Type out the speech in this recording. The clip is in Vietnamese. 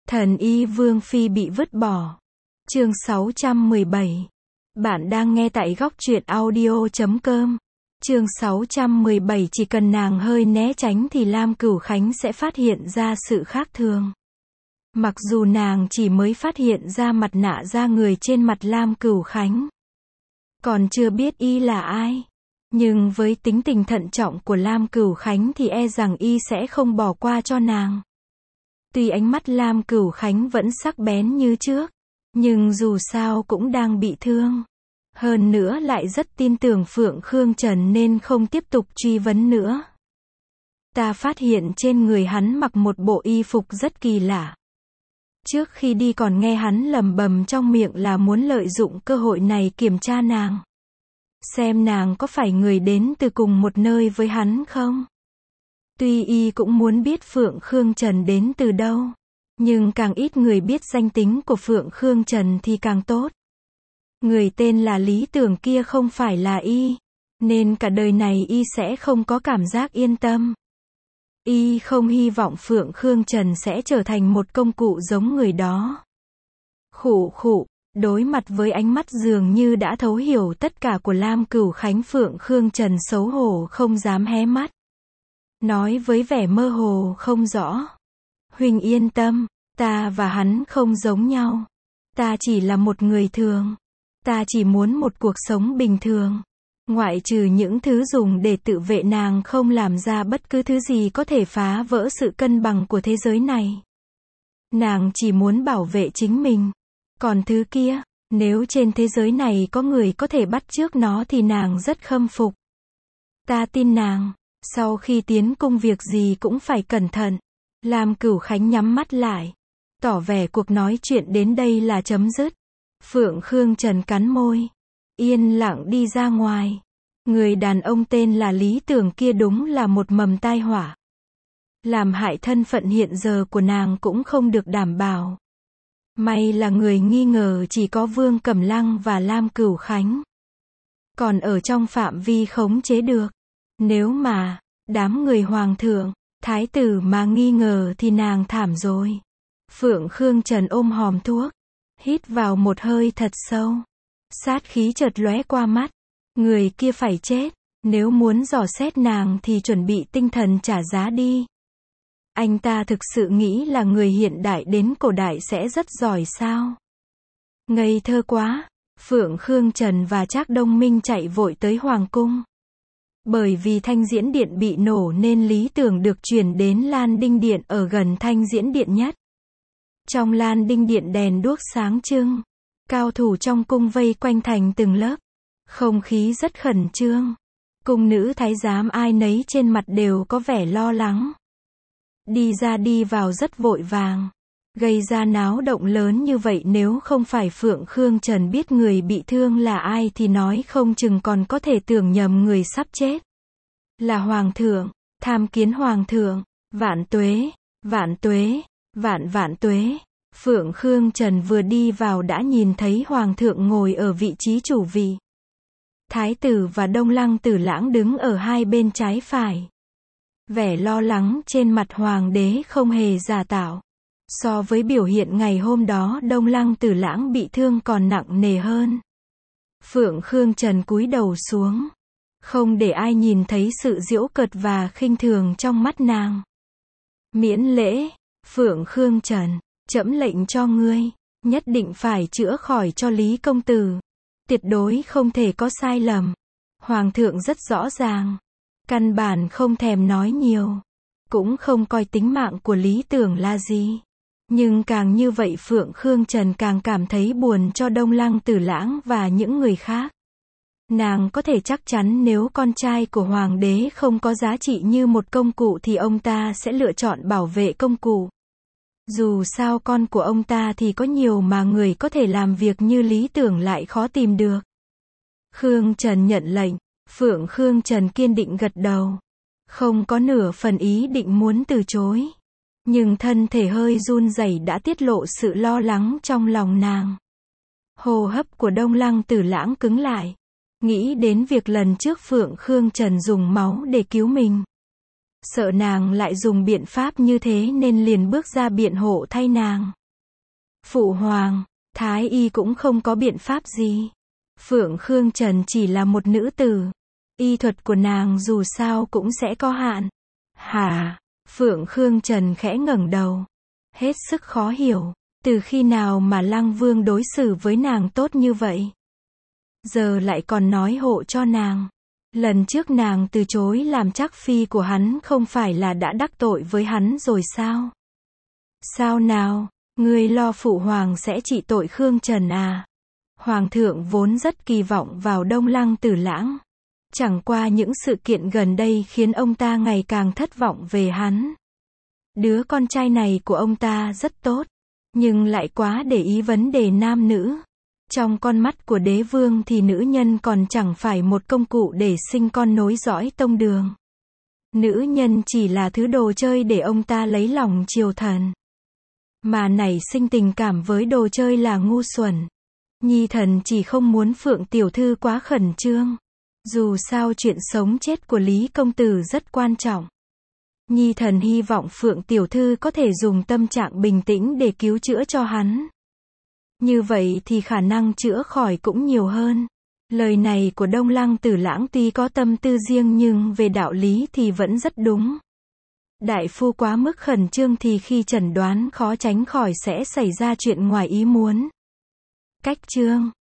Thần y Vương Phi bị vứt bỏ. Chương 617. Bạn đang nghe tại góc truyện audio.com. Chương 617. Chỉ cần nàng hơi né tránh thì Lam Cửu Khánh sẽ phát hiện ra sự khác thường. Mặc dù nàng chỉ mới phát hiện ra mặt nạ da người trên mặt Lam Cửu Khánh, còn chưa biết y là ai, nhưng với tính tình thận trọng của Lam Cửu Khánh thì e rằng y sẽ không bỏ qua cho nàng. Tuy ánh mắt Lam Cửu Khánh vẫn sắc bén như trước, nhưng dù sao cũng đang bị thương. Hơn nữa lại rất tin tưởng Phượng Khương Trần nên không tiếp tục truy vấn nữa. Ta phát hiện trên người hắn mặc một bộ y phục rất kỳ lạ. Trước khi đi còn nghe hắn lẩm bẩm trong miệng là muốn lợi dụng cơ hội này kiểm tra nàng, xem nàng có phải người đến từ cùng một nơi với hắn không. Tuy y cũng muốn biết Phượng Khương Trần đến từ đâu, nhưng càng ít người biết danh tính của Phượng Khương Trần thì càng tốt. Người tên là Lý Tưởng kia không phải là y, nên cả đời này y sẽ không có cảm giác yên tâm. Y không hy vọng Phượng Khương Trần sẽ trở thành một công cụ giống người đó. Khụ khụ, đối mặt với ánh mắt dường như đã thấu hiểu tất cả của Lam Cửu Khánh, Phượng Khương Trần xấu hổ không dám hé mắt. Nói với vẻ mơ hồ không rõ. Huynh yên tâm, ta và hắn không giống nhau. Ta chỉ là một người thường. Ta chỉ muốn một cuộc sống bình thường. Ngoại trừ những thứ dùng để tự vệ, nàng không làm ra bất cứ thứ gì có thể phá vỡ sự cân bằng của thế giới này. Nàng chỉ muốn bảo vệ chính mình. Còn thứ kia, nếu trên thế giới này có người có thể bắt chước nó thì nàng rất khâm phục. Ta tin nàng. Sau khi tiến cung việc gì cũng phải cẩn thận. Lam Cửu Khánh nhắm mắt lại, tỏ vẻ cuộc nói chuyện đến đây là chấm dứt. Phượng Khương Trần cắn môi, yên lặng đi ra ngoài. Người đàn ông tên là Lý Tưởng kia đúng là một mầm tai họa. Làm hại thân phận hiện giờ của nàng cũng không được đảm bảo. May là người nghi ngờ chỉ có Vương Cẩm Lăng và Lam Cửu Khánh, còn ở trong phạm vi khống chế được. Nếu mà đám người hoàng thượng, thái tử mà nghi ngờ thì nàng thảm rồi. Phượng Khương Trần ôm hòm thuốc, hít vào một hơi thật sâu. Sát khí chợt lóe qua mắt. Người kia phải chết. Nếu muốn dò xét nàng thì chuẩn bị tinh thần trả giá đi. Anh ta thực sự nghĩ là người hiện đại đến cổ đại sẽ rất giỏi sao? Ngây thơ quá. Phượng Khương Trần và Trác Đông Minh chạy vội tới hoàng cung. Bởi vì Thanh Diễn Điện bị nổ nên Lý Tưởng được chuyển đến Lan Đinh Điện ở gần Thanh Diễn Điện nhất. Trong Lan Đinh Điện đèn đuốc sáng trưng, cao thủ trong cung vây quanh thành từng lớp. Không khí rất khẩn trương. Cung nữ thái giám ai nấy trên mặt đều có vẻ lo lắng. Đi ra đi vào rất vội vàng. Gây ra náo động lớn như vậy, nếu không phải Phượng Khương Trần biết người bị thương là ai thì nói không chừng còn có thể tưởng nhầm người sắp chết là hoàng thượng. Tham kiến hoàng thượng. Vạn tuế, vạn tuế, vạn tuế. Phượng Khương Trần vừa đi vào đã nhìn thấy hoàng thượng ngồi ở vị trí chủ vị. Thái tử và Đông Lăng Tử Lãng đứng ở hai bên trái phải. Vẻ lo lắng trên mặt hoàng đế không hề giả tạo. So với biểu hiện ngày hôm đó, Đông Lăng Tử Lãng bị thương còn nặng nề hơn. Phượng Khương Trần cúi đầu xuống, không để ai nhìn thấy sự giễu cợt và khinh thường trong mắt nàng. Miễn lễ. Phượng Khương Trần, trẫm lệnh cho ngươi, nhất định phải chữa khỏi cho Lý công tử. Tuyệt đối không thể có sai lầm. Hoàng thượng rất rõ ràng, căn bản không thèm nói nhiều, cũng không coi tính mạng của Lý Tưởng là gì. Nhưng càng như vậy Phượng Khương Trần càng cảm thấy buồn cho Đông Lăng Tử Lãng và những người khác. Nàng có thể chắc chắn nếu con trai của hoàng đế không có giá trị như một công cụ thì ông ta sẽ lựa chọn bảo vệ công cụ. Dù sao con của ông ta thì có nhiều mà người có thể làm việc như Lý Tưởng lại khó tìm được. Khương Trần nhận lệnh. Phượng Khương Trần kiên định gật đầu, không có nửa phần ý định muốn từ chối. Nhưng thân thể hơi run rẩy đã tiết lộ sự lo lắng trong lòng nàng. Hô hấp của Đông Lăng Tử Lãng cứng lại. Nghĩ đến việc lần trước Phượng Khương Trần dùng máu để cứu mình. Sợ nàng lại dùng biện pháp như thế nên liền bước ra biện hộ thay nàng. Phụ hoàng, Thái y cũng không có biện pháp gì. Phượng Khương Trần chỉ là một nữ tử. Y thuật của nàng dù sao cũng sẽ có hạn. Hả? Phượng Khương Trần khẽ ngẩng đầu. Hết sức khó hiểu. Từ khi nào mà Lăng Vương đối xử với nàng tốt như vậy? Giờ lại còn nói hộ cho nàng. Lần trước nàng từ chối làm trắc phi của hắn không phải là đã đắc tội với hắn rồi sao? Sao nào? Ngươi lo phụ hoàng sẽ trị tội Khương Trần à? Hoàng thượng vốn rất kỳ vọng vào Đông Lăng Tử Lãng. Chẳng qua những sự kiện gần đây khiến ông ta ngày càng thất vọng về hắn. Đứa con trai này của ông ta rất tốt, nhưng lại quá để ý vấn đề nam nữ. Trong con mắt của đế vương thì nữ nhân còn chẳng phải một công cụ để sinh con nối dõi tông đường. Nữ nhân chỉ là thứ đồ chơi để ông ta lấy lòng triều thần. Mà nảy sinh tình cảm với đồ chơi là ngu xuẩn. Nhi thần chỉ không muốn Phượng tiểu thư quá khẩn trương. Dù sao chuyện sống chết của Lý công tử rất quan trọng. Nhi thần hy vọng Phượng tiểu thư có thể dùng tâm trạng bình tĩnh để cứu chữa cho hắn. Như vậy thì khả năng chữa khỏi cũng nhiều hơn. Lời này của Đông Lăng Tử Lãng tuy có tâm tư riêng nhưng về đạo lý thì vẫn rất đúng. Đại phu quá mức khẩn trương thì khi chẩn đoán khó tránh khỏi sẽ xảy ra chuyện ngoài ý muốn. Cách chương